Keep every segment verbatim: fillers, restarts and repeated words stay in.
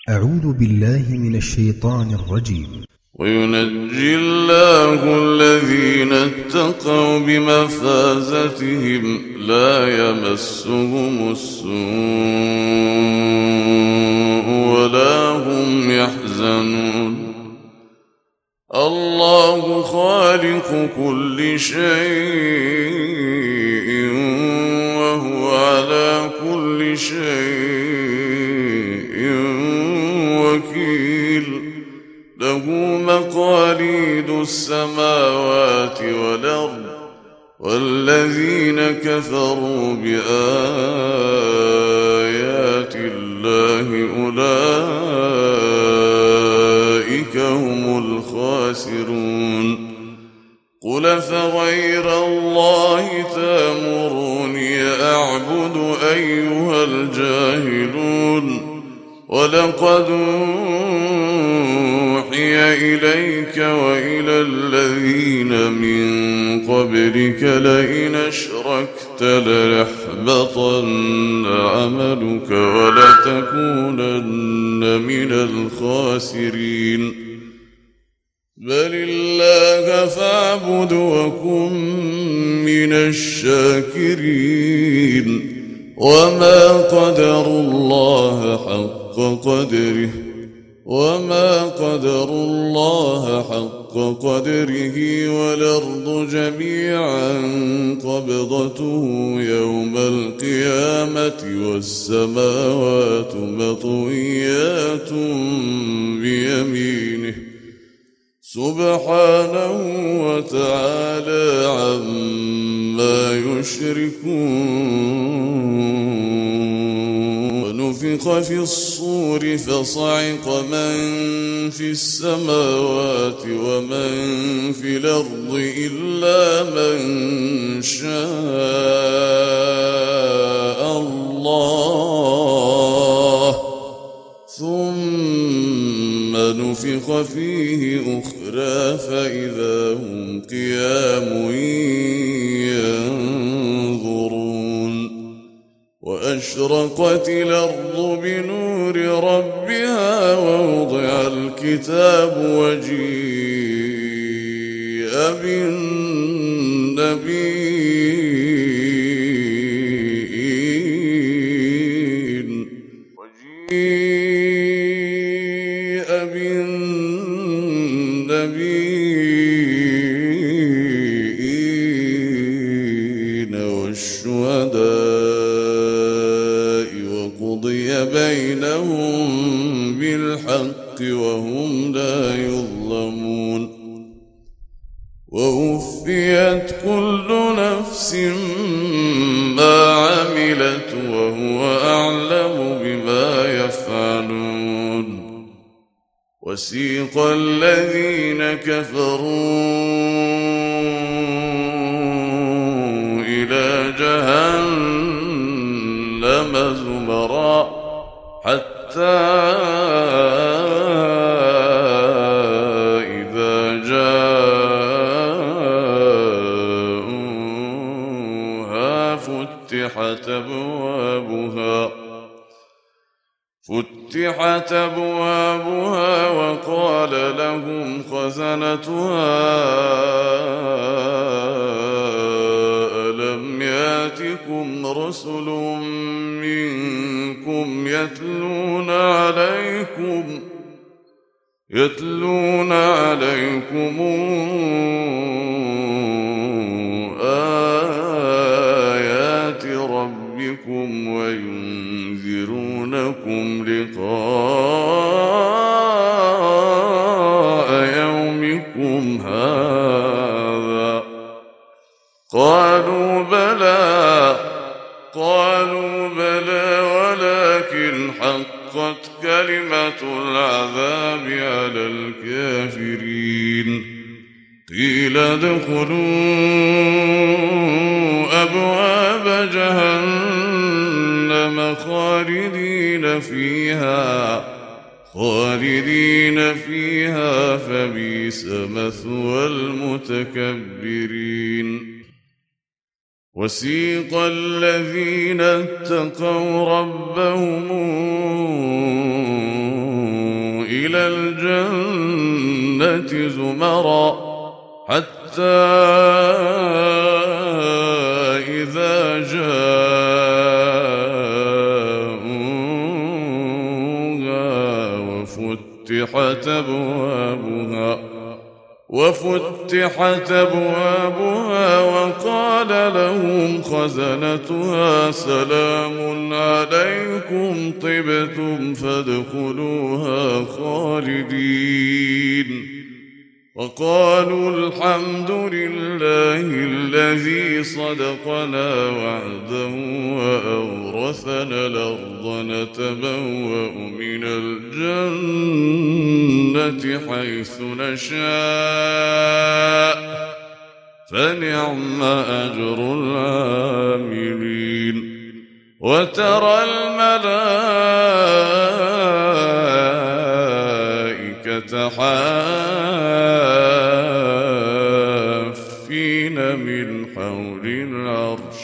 أعوذ بالله من الشيطان الرجيم. وينجي الله الذين اتقوا بمفازتهم لا يمسهم السوء ولا هم يحزنون. الله خالق كل شيء وهو على كل شيء وكيل. له مقاليد السماوات والأرض والذين كفروا بآيات الله أولئك هم الخاسرون. قل فغير الله تأمروني أعبد أيها الجاهلون. ولقد أوحي إليك وإلى الذين من قبلك لئن أشركت ليحبطن عملك ولتكونن من الخاسرين. بل الله فاعبد وكن من الشاكرين. وما قدروا الله حق قدره وما قدر الله حق قدره والأرض جميعا قبضته يوم القيامة والسماوات مطويات بيمينه سبحانه وتعالى عما يشركون. ونفخ في الصور فصعق من في السماوات ومن في الأرض إلا من شاء الله ثم نفخ فيه أخرى فإذا هم قيام ينظرون. وأشرقت الأرض بنور ربها ووضع الكتاب وجيء بالنبيين وجيء بالنبيين والشهداء وقضي بينهم بالحق وهم لا يظلمون. ووفيت كل نفس ما عملت وهو أعلم بما يفعلون. وسيق الذين كفروا إلى جهنم زمرا حتى إذا جاءوها فتحت أبوابها فتحت أبوابها وقال لهم خزنتها ألم يأتكم رسل منكم يتلون عليكم يتلون عليكم آيات ربكم وينذرونكم لقاء يومكم هذا. قالوا بلى قالوا بلى ولكن حقت كلمة العذاب على الكافرين. قيل ادخلوا أبواب جهنم خالدين فيها خالدين فيها فبئس مثوى المتكبرين. وسيق الذين اتقوا ربهم إلى الجنة زمرا حتى إذا جاءوها وفتحت أبوابها وفتحت أبوابها وقال لهم خزنتها سلام عليكم طبتم فادخلوها خالدين وقالوا الحمد لله الذي صدقنا وعده وأورثنا الأرض نتبوأ من الجنة حيث نشاء فنعم أجر العاملين وترى الملائكة حافين من حول العرش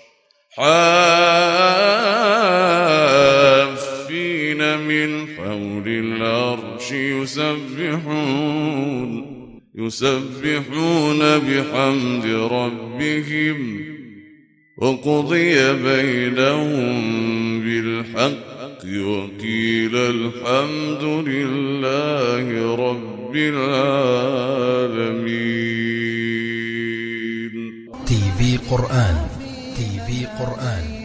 حافين من حول العرش يسبحون يسبحون بحمد ربهم وقضي بينهم بالحق وقيل الحمد لله رب العالمين. تي في قرآن تي في قرآن